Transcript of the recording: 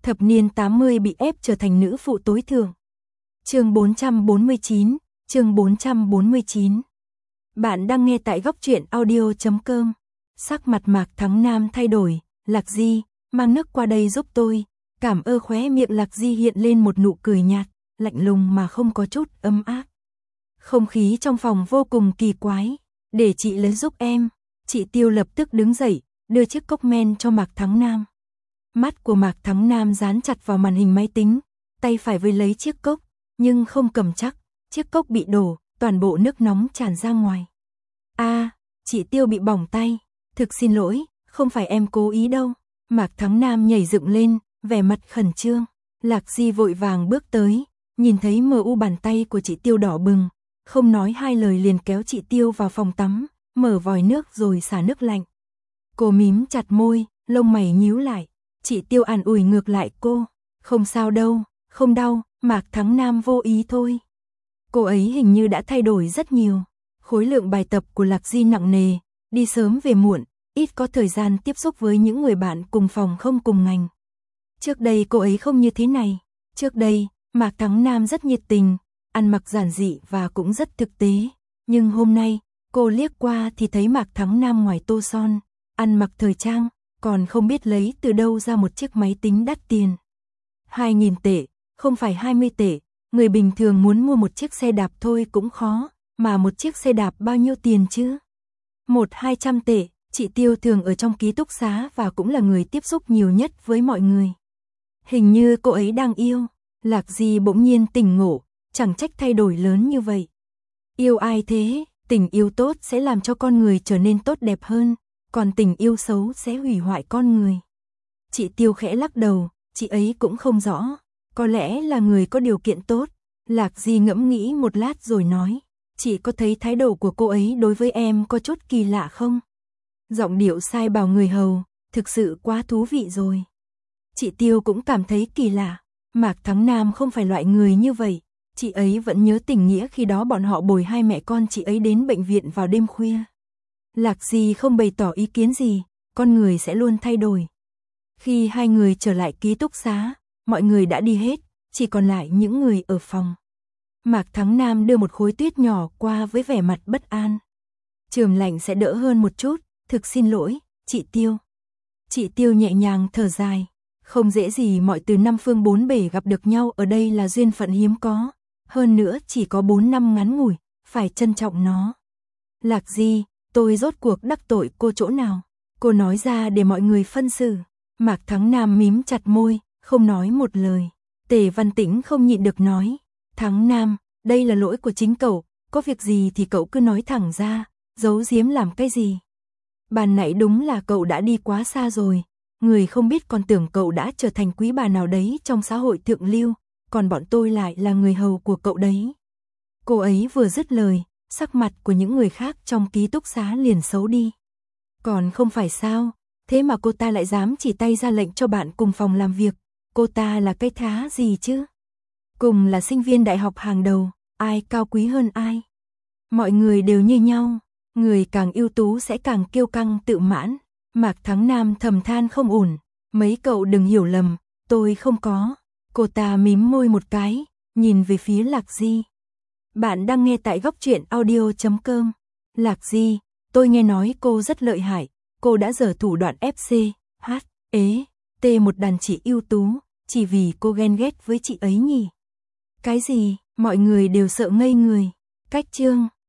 Thập niên 80 bị ép trở thành nữ phụ tối thượng. Chương 449, chương 449. Bạn đang nghe tại góc truyện audio.com. Sắc mặt Mạc Thắng Nam thay đổi, Lạc Di, mang nước qua đây giúp tôi. Cảm ơn. Khóe miệng Lạc Di hiện lên một nụ cười nhạt, lạnh lùng mà không có chút ấm áp. Không khí trong phòng vô cùng kỳ quái. Để chị lấy giúp em. Chị Tiêu lập tức đứng dậy, đưa chiếc cốc men cho Mạc Thắng Nam. Mắt của Mạc Thắng Nam dán chặt vào màn hình máy tính, tay phải với lấy chiếc cốc, nhưng không cầm chắc, chiếc cốc bị đổ, toàn bộ nước nóng tràn ra ngoài. Chị Tiêu bị bỏng tay, thực xin lỗi, không phải em cố ý đâu. Mạc Thắng Nam nhảy dựng lên, vẻ mặt khẩn trương. Lạc Di vội vàng bước tới, nhìn thấy bàn tay của chị Tiêu đỏ bừng, không nói hai lời liền kéo chị Tiêu vào phòng tắm, mở vòi nước rồi xả nước lạnh. Cô mím chặt môi, lông mày nhíu lại. Chị Tiêu an ủi ngược lại cô, không sao đâu, không đau, Mạc Thắng Nam vô ý thôi. Cô ấy hình như đã thay đổi rất nhiều. Khối lượng bài tập của Lạc Di nặng nề, đi sớm về muộn, ít có thời gian tiếp xúc với những người bạn cùng phòng không cùng ngành. Trước đây cô ấy không như thế này. Trước đây, Mạc Thắng Nam rất nhiệt tình, ăn mặc giản dị và cũng rất thực tế. Nhưng hôm nay, cô liếc qua thì thấy Mạc Thắng Nam ngoài tô son, ăn mặc thời trang, còn không biết lấy từ đâu ra một chiếc máy tính đắt tiền. 2.000 tệ, không phải 20 tệ, người bình thường muốn mua một chiếc xe đạp thôi cũng khó, mà một chiếc xe đạp bao nhiêu tiền chứ? 100-200 tệ, chị Tiêu thường ở trong ký túc xá và cũng là người tiếp xúc nhiều nhất với mọi người. Hình như cô ấy đang yêu. Lạc Di bỗng nhiên tỉnh ngộ, chẳng trách thay đổi lớn như vậy. Yêu ai thế? Tình yêu tốt sẽ làm cho con người trở nên tốt đẹp hơn, còn tình yêu xấu sẽ hủy hoại con người. Chị Tiêu khẽ lắc đầu, chị ấy cũng không rõ, có lẽ là người có điều kiện tốt. Lạc Di ngẫm nghĩ một lát rồi nói, chị có thấy thái độ của cô ấy đối với em có chút kỳ lạ không? Giọng điệu sai bảo người hầu, thực sự quá thú vị rồi. Chị Tiêu cũng cảm thấy kỳ lạ, Mạc Thắng Nam không phải loại người như vậy. Chị ấy vẫn nhớ tình nghĩa khi đó bọn họ bồi hai mẹ con chị ấy đến bệnh viện vào đêm khuya. Lạc Di không bày tỏ ý kiến gì, con người sẽ luôn thay đổi. Khi hai người trở lại ký túc xá, mọi người đã đi hết, chỉ còn lại những người ở phòng. Mạc Thắng Nam đưa một khối tuyết nhỏ qua với vẻ mặt bất an. Trường lạnh sẽ đỡ hơn một chút, thực xin lỗi, chị Tiêu. Chị Tiêu nhẹ nhàng thở dài, không dễ gì mọi từ năm phương bốn bể gặp được nhau ở đây là duyên phận hiếm có, hơn nữa chỉ có 4 năm ngắn ngủi, phải trân trọng nó. Lạc Di, tôi rốt cuộc đắc tội cô chỗ nào? Cô nói ra để mọi người phân xử. Mạc Thắng Nam mím chặt môi, không nói một lời. Tề Văn Tĩnh không nhịn được nói, Thắng Nam, đây là lỗi của chính cậu, có việc gì thì cậu cứ nói thẳng ra, giấu giếm làm cái gì? Ban nãy đúng là cậu đã đi quá xa rồi, người không biết còn tưởng cậu đã trở thành quý bà nào đấy trong xã hội thượng lưu, còn bọn tôi lại là người hầu của cậu đấy. Cô ấy vừa dứt lời, sắc mặt của những người khác trong ký túc xá liền xấu đi. Còn không phải sao, thế mà cô ta lại dám chỉ tay ra lệnh cho bạn cùng phòng làm việc, cô ta là cái thá gì chứ? Cùng là sinh viên đại học hàng đầu, ai cao quý hơn ai? Mọi người đều như nhau, người càng ưu tú sẽ càng kiêu căng tự mãn. Mạc Thắng Nam thầm than không ổn, mấy cậu đừng hiểu lầm, tôi không có. Cô ta mím môi một cái, nhìn về phía Lạc Di. Bạn đang nghe tại góc truyện audio.com. Lạc Di, tôi nghe nói cô rất lợi hại, cô đã giở thủ đoạn FC, một đàn chị ưu tú, chỉ vì cô ghen ghét với chị ấy nhỉ? Cái gì? Mọi người đều sợ ngây người. Cách chương